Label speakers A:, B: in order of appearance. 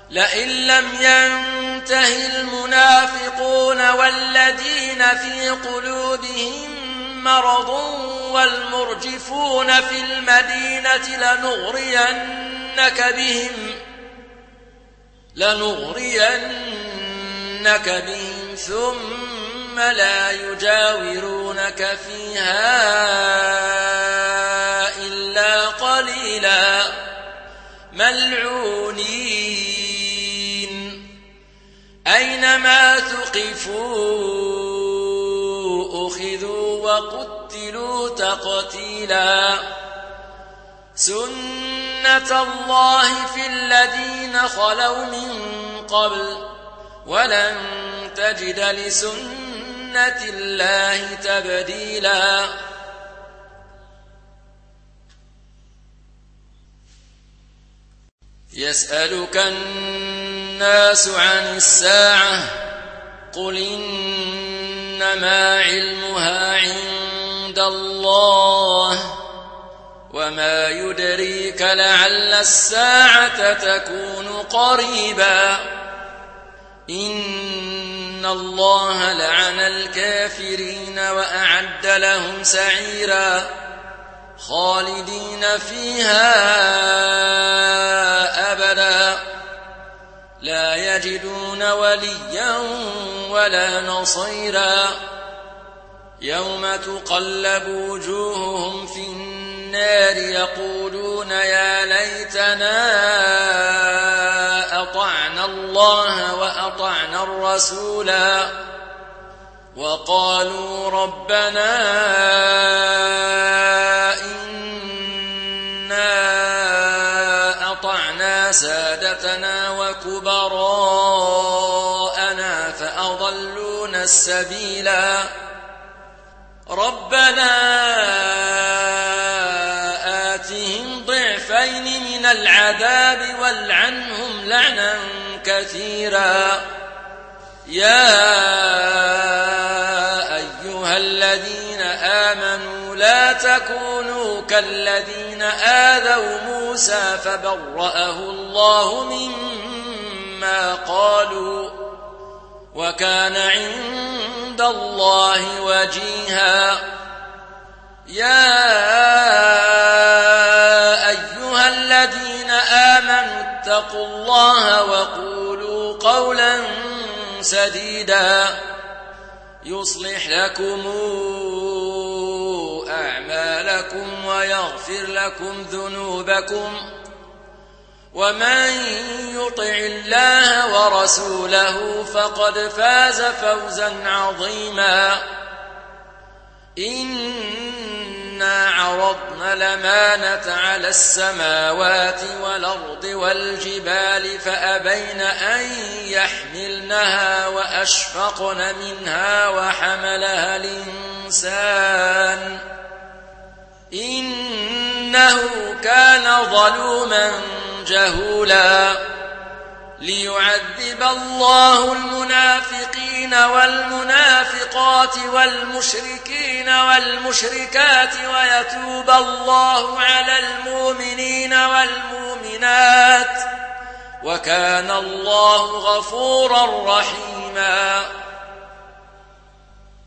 A: لئن لم ينته المنافقون والذين في قلوبهم مرض والمرجفون في المدينة لنغرينك بهم ثم لا يجاورونك فيها إلا قليلا ملعونين أينما ثقفوا أخذوا وقتلوا تقتيلا سنة الله في الذين خلوا من قبل ولن تجد لسنة الله تبديلا يسألك الناس عن الساعة قل إنما علمها عند الله وما يدريك لعل الساعة تكون قريبا إن الله لعن الكافرين وأعد لهم سعيرا خالدين فيها أبدا لا يجدون وليا ولا نصيرا يوم تقلب وجوههم في النار يقولون يا ليتنا أطعنا الله وأطعنا الرسولا وقالوا ربنا إنا أطعنا سادتنا وكبراءنا فأضلونا السبيلا ربنا آتهم ضعفين من العذاب والعنهم لعنا كثيرا يا أيها الذين آمنوا لا تكونوا كالذين آذوا موسى فبرأه الله مما قالوا وكان عند الله وجيها يا أيها الذين آمنوا اتقوا الله وقولوا قولا سديدا يصلح لكم أعمالكم ويغفر لكم ذنوبكم ومن يطع الله ورسوله فقد فاز فوزا عظيما إنا عرضنا الأمانة على السماوات والأرض والجبال فأبين أن يحملنها وأشفقن منها وحملها الإنسان إنه كان ظلوما جهولا ليعذب الله المنافقين والمنافقات والمشركين والمشركات ويتوب الله على المؤمنين والمؤمنات وكان الله غفورا رحيما